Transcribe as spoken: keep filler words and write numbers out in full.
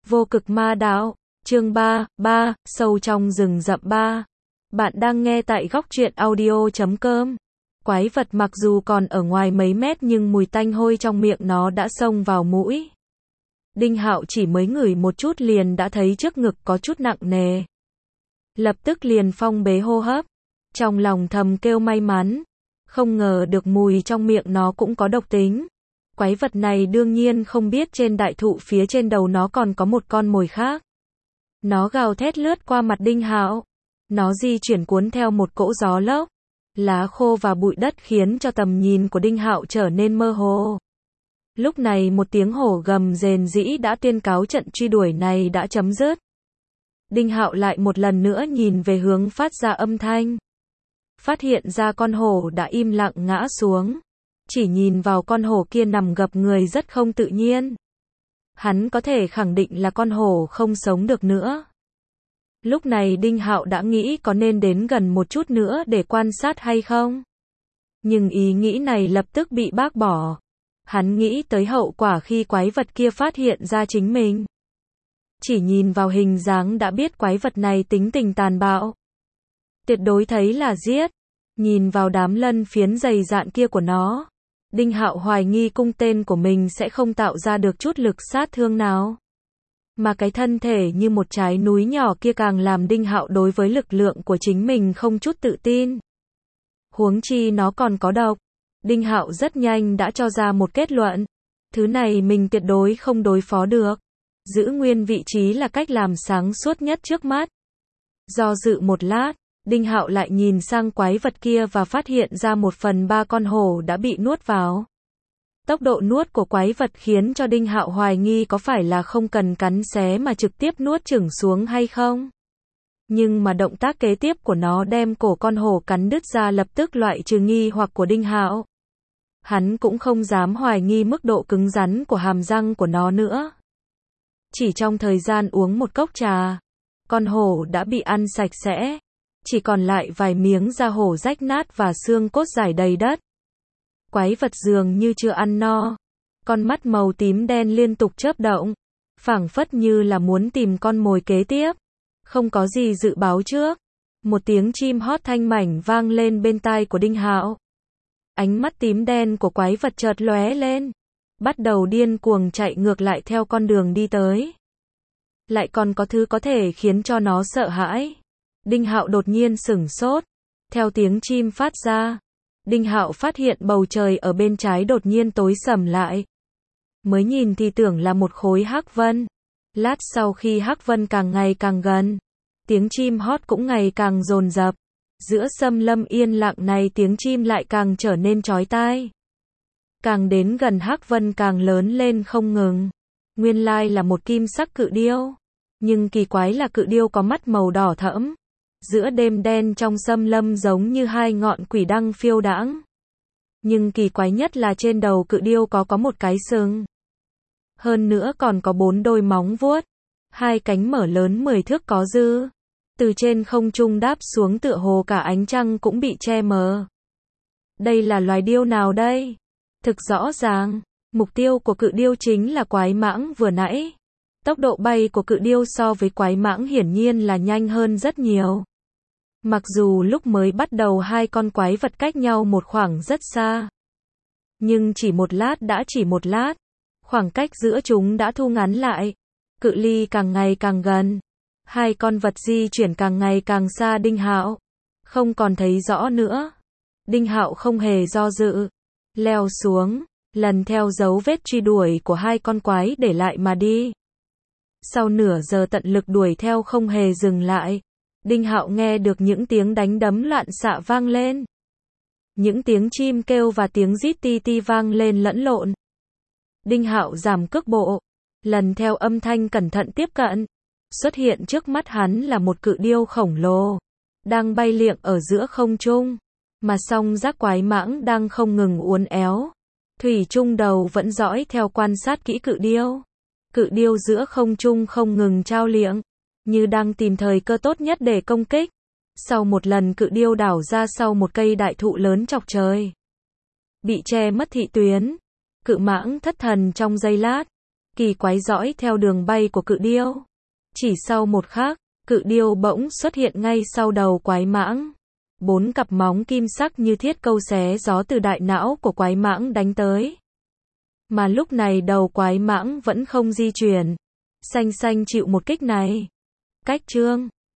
Vô cực ma đạo, chương ba, ba, sâu trong rừng rậm ba. Bạn đang nghe tại góc truyện audio chấm com. Quái vật mặc dù còn ở ngoài mấy mét nhưng mùi tanh hôi trong miệng nó đã xông vào mũi. Đinh Hạo chỉ mới ngửi một chút liền đã thấy trước ngực có chút nặng nề. Lập tức liền phong bế hô hấp, trong lòng thầm kêu may mắn, không ngờ được mùi trong miệng nó cũng có độc tính. Quái vật này đương nhiên không biết trên đại thụ phía trên đầu nó còn có một con mồi khác. Nó gào thét lướt qua mặt Đinh Hạo. Nó di chuyển cuốn theo một cỗ gió lốc. Lá khô và bụi đất khiến cho tầm nhìn của Đinh Hạo trở nên mơ hồ. Lúc này một tiếng hổ gầm rền rĩ đã tuyên cáo trận truy đuổi này đã chấm dứt. Đinh Hạo lại một lần nữa nhìn về hướng phát ra âm thanh. Phát hiện ra con hổ đã im lặng ngã xuống. Chỉ nhìn vào con hổ kia nằm gập người rất không tự nhiên. Hắn có thể khẳng định là con hổ không sống được nữa. Lúc này Đinh Hạo đã nghĩ có nên đến gần một chút nữa để quan sát hay không. Nhưng ý nghĩ này lập tức bị bác bỏ. Hắn nghĩ tới hậu quả khi quái vật kia phát hiện ra chính mình. Chỉ nhìn vào hình dáng đã biết quái vật này tính tình tàn bạo. Tuyệt đối thấy là giết. Nhìn vào đám lân phiến dày dạn kia của nó, Đinh Hạo hoài nghi cung tên của mình sẽ không tạo ra được chút lực sát thương nào. Mà cái thân thể như một trái núi nhỏ kia càng làm Đinh Hạo đối với lực lượng của chính mình không chút tự tin. Huống chi nó còn có độc. Đinh Hạo rất nhanh đã cho ra một kết luận. Thứ này mình tuyệt đối không đối phó được. Giữ nguyên vị trí là cách làm sáng suốt nhất trước mắt. Do dự một lát, Đinh Hạo lại nhìn sang quái vật kia và phát hiện ra một phần ba con hổ đã bị nuốt vào. Tốc độ nuốt của quái vật khiến cho Đinh Hạo hoài nghi có phải là không cần cắn xé mà trực tiếp nuốt chửng xuống hay không. Nhưng mà động tác kế tiếp của nó đem cổ con hổ cắn đứt ra lập tức loại trừ nghi hoặc của Đinh Hạo. Hắn cũng không dám hoài nghi mức độ cứng rắn của hàm răng của nó nữa. Chỉ trong thời gian uống một cốc trà, con hổ đã bị ăn sạch sẽ. Chỉ còn lại vài miếng da hổ rách nát và xương cốt rải đầy đất. Quái vật dường như chưa ăn no. Con mắt màu tím đen liên tục chớp động. Phảng phất như là muốn tìm con mồi kế tiếp. Không có gì dự báo trước. Một tiếng chim hót thanh mảnh vang lên bên tai của Đinh Hạo. Ánh mắt tím đen của quái vật chợt lóe lên. Bắt đầu điên cuồng chạy ngược lại theo con đường đi tới. Lại còn có thứ có thể khiến cho nó sợ hãi. Đinh Hạo đột nhiên sửng sốt. Theo tiếng chim phát ra, Đinh Hạo phát hiện bầu trời ở bên trái đột nhiên tối sầm lại. Mới nhìn thì tưởng là một khối hắc vân. Lát sau khi hắc vân càng ngày càng gần, tiếng chim hót cũng ngày càng dồn dập. Giữa xâm lâm yên lặng này tiếng chim lại càng trở nên chói tai. Càng đến gần hắc vân càng lớn lên không ngừng. Nguyên lai là một kim sắc cự điêu. Nhưng kỳ quái là cự điêu có mắt màu đỏ thẫm. Giữa đêm đen trong xâm lâm giống như hai ngọn quỷ đăng phiêu đãng. Nhưng kỳ quái nhất là trên đầu cự điêu có có một cái sừng. Hơn nữa còn có bốn đôi móng vuốt. Hai cánh mở lớn mười thước có dư. Từ trên không trung đáp xuống tựa hồ cả ánh trăng cũng bị che mờ. Đây là loài điêu nào đây? Thực rõ ràng, mục tiêu của cự điêu chính là quái mãng vừa nãy. Tốc độ bay của cự điêu so với quái mãng hiển nhiên là nhanh hơn rất nhiều. Mặc dù lúc mới bắt đầu hai con quái vật cách nhau một khoảng rất xa. Nhưng chỉ một lát đã chỉ một lát. Khoảng cách giữa chúng đã thu ngắn lại. Cự ly càng ngày càng gần. Hai con vật di chuyển càng ngày càng xa Đinh Hạo. Không còn thấy rõ nữa. Đinh Hạo không hề do dự. Leo xuống. Lần theo dấu vết truy đuổi của hai con quái để lại mà đi. Sau nửa giờ tận lực đuổi theo không hề dừng lại, Đinh Hạo nghe được những tiếng đánh đấm loạn xạ vang lên. Những tiếng chim kêu và tiếng rít ti ti vang lên lẫn lộn. Đinh Hạo giảm cước bộ, lần theo âm thanh cẩn thận tiếp cận. Xuất hiện trước mắt hắn là một cự điêu khổng lồ, đang bay liệng ở giữa không trung, mà song giác quái mãng đang không ngừng uốn éo. Thủy chung đầu vẫn dõi theo quan sát kỹ cự điêu. Cự điêu giữa không trung không ngừng trao liệng, như đang tìm thời cơ tốt nhất để công kích. Sau một lần cự điêu đảo ra sau một cây đại thụ lớn chọc trời. Bị che mất thị tuyến. Cự mãng thất thần trong giây lát. kỳ quái dõi theo đường bay của cự điêu. Chỉ sau một khắc, cự điêu bỗng xuất hiện ngay sau đầu quái mãng. Bốn cặp móng kim sắc như thiết câu xé gió từ đại não của quái mãng đánh tới. Mà lúc này đầu quái mãng vẫn không di chuyển. Xanh xanh chịu một kích này. Cách chương